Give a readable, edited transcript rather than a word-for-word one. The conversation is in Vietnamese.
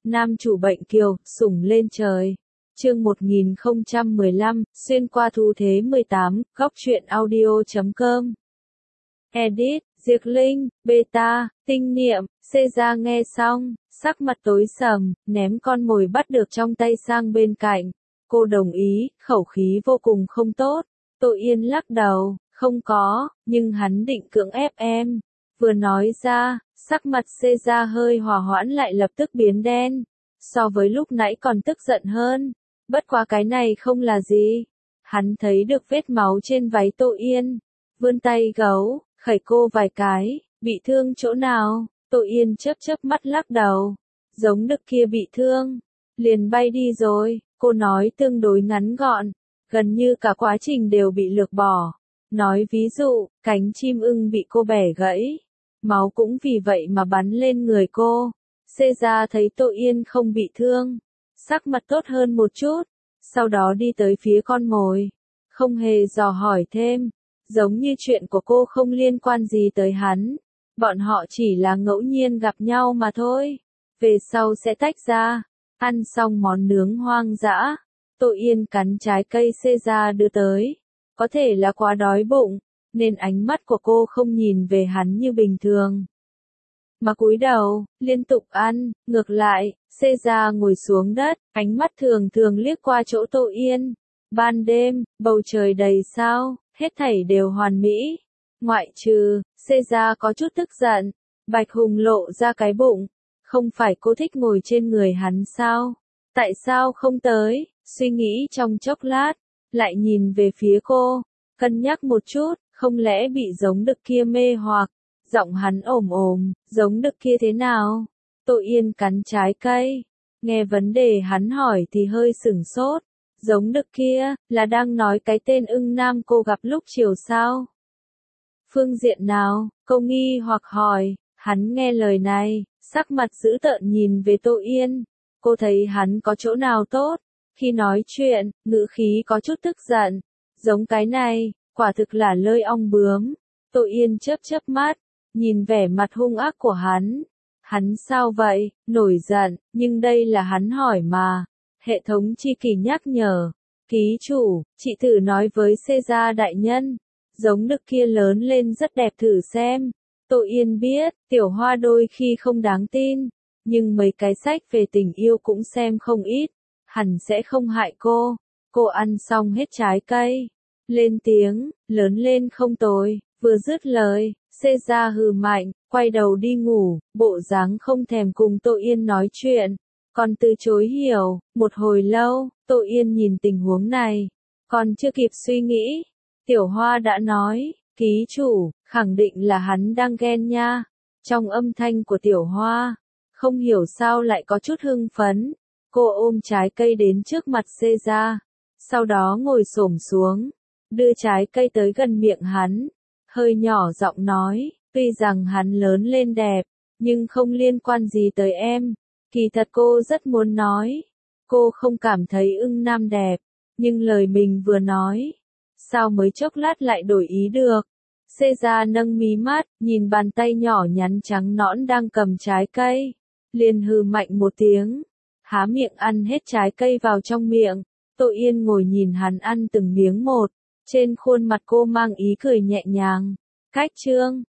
Nam chủ bệnh kiều, sủng lên trời. Chương 1015, xuyên qua thu thế 18, góc truyện audio.com. Edit, Diệc Linh, Beta, Tinh Niệm, Caesar nghe xong, sắc mặt tối sầm, ném con mồi bắt được trong tay sang bên cạnh. Cô đồng ý, khẩu khí vô cùng không tốt. Tô Yên lắc đầu, không có, nhưng hắn định cưỡng ép em. Vừa nói ra, sắc mặt Caesar hơi hòa hoãn lại lập tức biến đen. So với lúc nãy còn tức giận hơn. Bất quá cái này không là gì. Hắn thấy được vết máu trên váy Tô Yên. Vươn tay gấu, khẩy cô vài cái, bị thương chỗ nào? Tô Yên chớp chớp mắt lắc đầu. Giống đực kia bị thương. Liền bay đi rồi, cô nói tương đối ngắn gọn. Gần như cả quá trình đều bị lược bỏ. Nói ví dụ, cánh chim ưng bị cô bẻ gãy. Máu cũng vì vậy mà bắn lên người cô. Caesar thấy Tô Yên không bị thương. Sắc mặt tốt hơn một chút. Sau đó đi tới phía con mồi. Không hề dò hỏi thêm. Giống như chuyện của cô không liên quan gì tới hắn. Bọn họ chỉ là ngẫu nhiên gặp nhau mà thôi. Về sau sẽ tách ra. Ăn xong món nướng hoang dã. Tô Yên cắn trái cây Caesar đưa tới. Có thể là quá đói bụng. Nên ánh mắt của cô không nhìn về hắn như bình thường. Mà cúi đầu, liên tục ăn, ngược lại, Caesar ngồi xuống đất, ánh mắt thường thường liếc qua chỗ Tô Yên. Ban đêm, bầu trời đầy sao, hết thảy đều hoàn mỹ. Ngoại trừ, Caesar có chút tức giận, Bạch Hùng lộ ra cái bụng. Không phải cô thích ngồi trên người hắn sao? Tại sao không tới? Suy nghĩ trong chốc lát, lại nhìn về phía cô, cân nhắc một chút, không lẽ bị giống đực kia mê hoặc. Giọng hắn ồm ồm, giống đực kia thế nào? Tô Yên cắn trái cây. Nghe vấn đề hắn hỏi thì hơi sửng sốt. Giống đực kia, là đang nói cái tên ưng nam cô gặp lúc chiều sao? Phương diện nào? Cô nghi hoặc hỏi. Hắn nghe lời này, sắc mặt dữ tợn nhìn về Tô Yên. Cô thấy hắn có chỗ nào tốt? Khi nói chuyện, ngữ khí có chút tức giận. Giống cái này, quả thực là lơi ong bướm. Tô Yên chớp chớp mắt. Nhìn vẻ mặt hung ác của hắn. Hắn sao vậy? Nổi giận, nhưng đây là hắn hỏi mà. Hệ thống chi kỳ nhắc nhở. Ký chủ, chị thử nói với Caesar đại nhân. Giống đực kia lớn lên rất đẹp thử xem. Tô Yên biết, tiểu hoa đôi khi không đáng tin. Nhưng mấy cái sách về tình yêu cũng xem không ít. Hẳn sẽ không hại cô. Cô ăn xong hết trái cây. Lên tiếng, lớn lên không tồi. Vừa dứt lời, Caesar hừ mạnh, quay đầu đi ngủ, bộ dáng không thèm cùng Tô Yên nói chuyện. Còn từ chối hiểu, một hồi lâu, Tô Yên nhìn tình huống này. Còn chưa kịp suy nghĩ. Tiểu Hoa đã nói, ký chủ, khẳng định là hắn đang ghen nha. Trong âm thanh của Tiểu Hoa, không hiểu sao lại có chút hưng phấn. Cô ôm trái cây đến trước mặt Caesar. Sau đó ngồi xổm xuống, đưa trái cây tới gần miệng hắn. Hơi nhỏ giọng nói, tuy rằng hắn lớn lên đẹp, nhưng không liên quan gì tới em. Kỳ thật cô rất muốn nói. Cô không cảm thấy ưng nam đẹp, nhưng lời mình vừa nói. Sao mới chốc lát lại đổi ý được? Caesar nâng mí mắt, nhìn bàn tay nhỏ nhắn trắng nõn đang cầm trái cây. Liền hừ mạnh một tiếng. Há miệng ăn hết trái cây vào trong miệng. Tô Yên ngồi nhìn hắn ăn từng miếng một. Trên khuôn mặt cô mang ý cười nhẹ nhàng. Cách chương